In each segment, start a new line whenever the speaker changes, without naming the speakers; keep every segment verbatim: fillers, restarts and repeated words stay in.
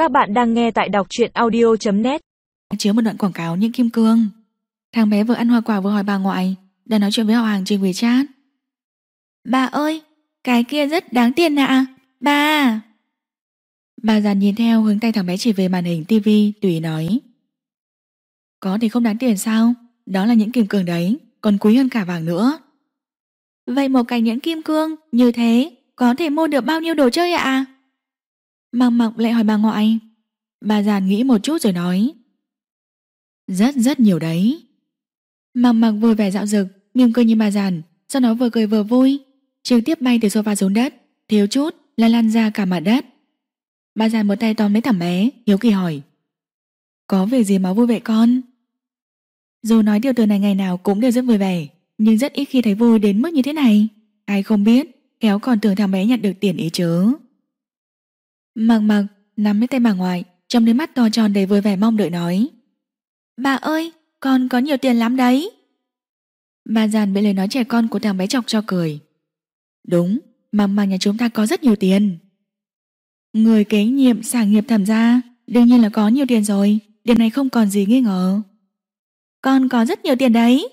Các bạn đang nghe tại đọc truyện audio chấm net.
Chứa một đoạn quảng cáo những kim cương. Thằng bé vừa ăn hoa quả vừa hỏi bà ngoại, đang nói chuyện với họ hàng trên WeChat. Bà ơi, cái kia rất đáng tiền ạ. Bà. Bà già nhìn theo hướng tay thằng bé chỉ về màn hình tivi, tùy nói. Có thì không đáng tiền sao? Đó là những kim cương đấy, còn quý hơn cả vàng nữa. Vậy một cái nhẫn kim cương như thế có thể mua được bao nhiêu đồ chơi ạ? Mặc Mặc lại hỏi bà ngoại. Bà già nghĩ một chút rồi nói. Rất rất nhiều đấy. Mặc Mặc vui vẻ dạo dực, mỉm cười nhìn bà giàn, sau đó vừa cười vừa vui, trực tiếp bay từ sofa xuống đất, thiếu chút là lăn ra cả mặt đất. Bà giàn một tay tóm lấy thằng bé, hiếu kỳ hỏi. Có việc gì mà vui vậy con? Dù nói điều từ này ngày nào cũng đều rất vui vẻ, nhưng rất ít khi thấy vui đến mức như thế này. Ai không biết, khéo còn tưởng thằng bé nhận được tiền ý chứ. Mặc Mặc nắm lấy tay bà ngoại, trong đôi mắt to tròn đầy vui vẻ mong đợi nói. Bà ơi, con có nhiều tiền lắm đấy. Bà giàn bị lời nói trẻ con của thằng bé chọc cho cười. Đúng, Mặc Mặc nhà chúng ta có rất nhiều tiền. Người kế nhiệm sản nghiệp Thẩm gia đương nhiên là có nhiều tiền rồi, điều này không còn gì nghi ngờ. Con có rất nhiều tiền đấy.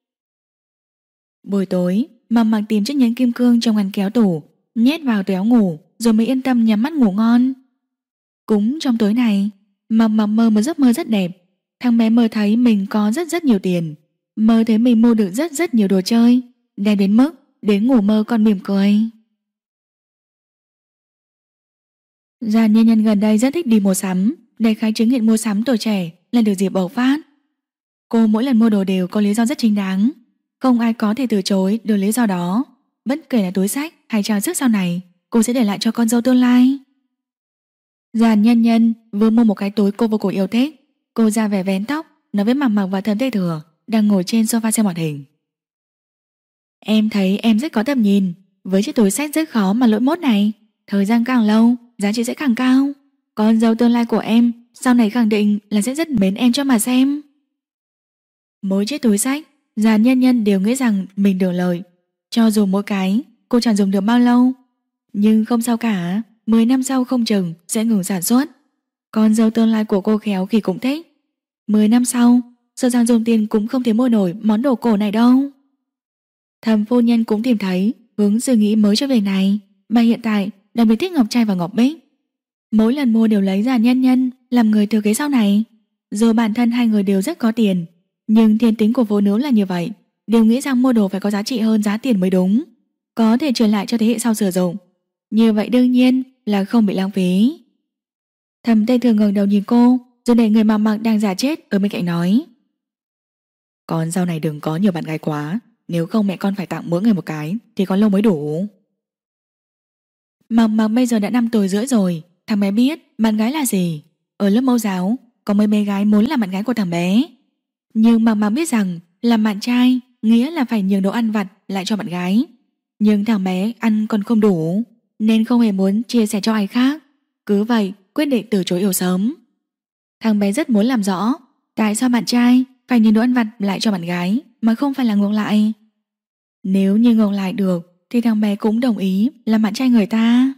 Buổi tối, Mặc Mặc tìm chiếc nhẫn kim cương trong ngăn kéo tủ, nhét vào túi áo ngủ, rồi mới yên tâm nhắm mắt ngủ ngon. Cũng trong tối này, Mặc Mặc mơ một giấc mơ rất đẹp. Thằng bé mơ thấy mình có rất rất nhiều tiền, mơ thấy mình mua được rất rất nhiều đồ chơi, đẹp đến mức đến ngủ mơ còn mỉm cười. Giàn Nhân Nhân gần đây rất thích đi mua sắm, để khai chứng nghiện mua sắm tuổi trẻ là được dịp bộc phát. Cô mỗi lần mua đồ đều có lý do rất chính đáng, không ai có thể từ chối được lý do đó. Bất kể là túi xách hay trang sức sau này, cô sẽ để lại cho con dâu tương lai. Giàn Nhân Nhân vừa mua một cái túi cô vô cùng yêu thích. Cô ra vẻ vén tóc, nói với Mặc Mặc và Thẩm Tây Thừa đang ngồi trên sofa xem hoạt hình. Em thấy em rất có tầm nhìn, với chiếc túi xách rất khó mà lỗi mốt này, thời gian càng lâu giá trị sẽ càng cao. Con dâu tương lai của em sau này khẳng định là sẽ rất mến em cho mà xem. Mỗi chiếc túi xách, Giàn Nhân Nhân đều nghĩ rằng mình được lợi. Cho dù mỗi cái cô chẳng dùng được bao lâu, nhưng không sao cả, mười năm sau không chừng sẽ ngừng sản xuất. Con dâu tương lai của cô khéo khi cũng thích. Mười năm sau, sợ rằng dùng tiền cũng không thể mua nổi món đồ cổ này đâu. Thẩm phu nhân cũng tìm thấy hướng suy nghĩ mới cho việc này. Bà hiện tại đặc biệt thích ngọc trai và ngọc bích. Mỗi lần mua đều lấy Giàn Nhân Nhân làm người thừa kế sau này. Dù bản thân hai người đều rất có tiền, nhưng thiên tính của phụ nữ là như vậy, đều nghĩ rằng mua đồ phải có giá trị hơn giá tiền mới đúng, có thể truyền lại cho thế hệ sau sử dụng. Như vậy đương nhiên là không bị lãng phí. Thẩm Tây Thường ngẩng đầu nhìn cô, rồi để người Mặc Mặc đang giả chết ở bên cạnh nói. Con sau này đừng có nhiều bạn gái quá, nếu không mẹ con phải tặng mỗi người một cái thì có lâu mới đủ. Mặc Mặc bây giờ đã năm tuổi rưỡi rồi, thằng bé biết bạn gái là gì. Ở lớp mẫu giáo có mấy bé gái muốn làm bạn gái của thằng bé, nhưng Mặc Mặc biết rằng làm bạn trai nghĩa là phải nhường đồ ăn vặt lại cho bạn gái. Nhưng thằng bé ăn còn không đủ, nên không hề muốn chia sẻ cho ai khác. Cứ vậy quyết định từ chối yêu sớm. Thằng bé rất muốn làm rõ tại sao bạn trai phải nhường đồ ăn vặt lại cho bạn gái mà không phải là ngược lại. Nếu như ngược lại được thì thằng bé cũng đồng ý làm bạn trai người ta.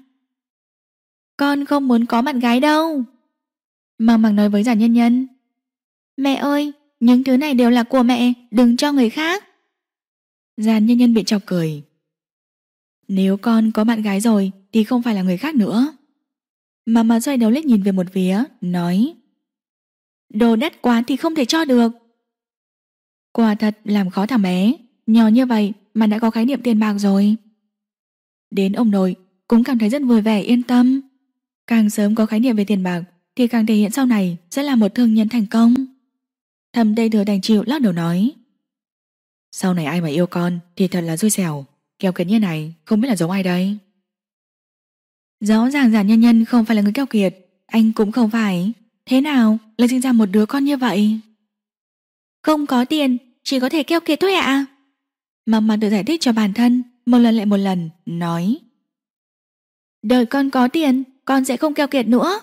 Con không muốn có bạn gái đâu, Mặc Mặc nói với Giàn Nhân Nhân. Mẹ ơi, những thứ này đều là của mẹ, đừng cho người khác. Giàn Nhân Nhân bị chọc cười. Nếu con có bạn gái rồi thì không phải là người khác nữa. Mà mà xoay đầu liếc nhìn về một phía, nói. Đồ đắt quá thì không thể cho được. Quả thật làm khó thằng bé, nhỏ như vậy mà đã có khái niệm tiền bạc rồi. Đến ông nội cũng cảm thấy rất vui vẻ yên tâm. Càng sớm có khái niệm về tiền bạc thì càng thể hiện sau này sẽ là một thương nhân thành công. Thẩm Tây Thừa đành chịu lắc đầu nói. Sau này ai mà yêu con thì thật là xui xẻo, keo kiệt như này không biết là giống ai đây. Rõ ràng Giàn Nhân Nhân không phải là người keo kiệt, anh cũng không phải. Thế nào lại sinh ra một đứa con như vậy? Không có tiền, chỉ có thể keo kiệt thôi ạ. Mặc Mặc tự giải thích cho bản thân, một lần lại một lần, nói. Đợi con có tiền, con sẽ không keo kiệt nữa.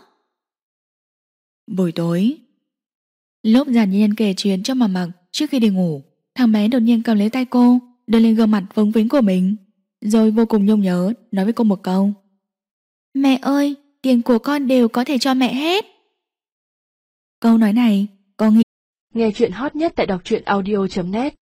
Buổi tối, lúc Giàn Nhân Nhân kể chuyện cho Mặc Mặc trước khi đi ngủ, thằng bé đột nhiên cầm lấy tay cô, đưa lên gương mặt vống vĩnh của mình, rồi vô cùng nhung nhớ nói với cô một câu. Mẹ ơi, tiền của con đều có thể cho mẹ hết. Câu nói này có nghĩa
Nghe chuyện hot nhất tại đọc truyện audio chấm net.